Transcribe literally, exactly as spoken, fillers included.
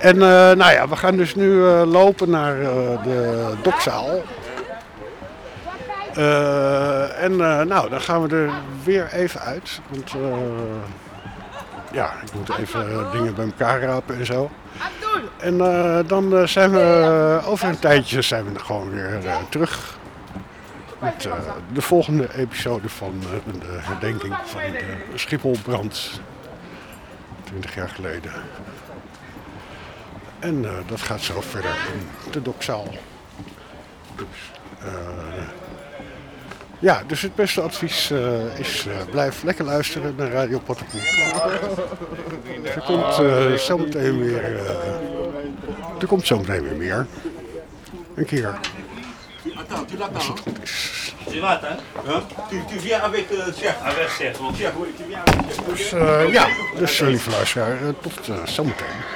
En uh, nou ja, we gaan dus nu uh, lopen naar uh, de dokzaal. Uh, en uh, nou, dan gaan we er weer even uit. Want uh, ja, ik moet even uh, dingen bij elkaar rapen en zo. En uh, dan uh, zijn we uh, over een tijdje zijn we gewoon weer uh, terug. Met uh, de volgende episode van uh, de herdenking van de Schipholbrand. twintig jaar geleden. En uh, dat gaat zo verder in de dokzaal. Dus, uh, ja, dus het beste advies uh, is uh, blijf lekker luisteren naar Radio Pottenkoek. Er komt uh, zometeen weer, uh, er komt zometeen weer meer. Een keer. Als het goed is. Tu vas, hè? Tu, tu viens avec le chef. Avec chef, chef, oui, tu viens avec chef. Dus uh, ja, dus uh, lieve luisteraar, uh, tot uh, zometeen.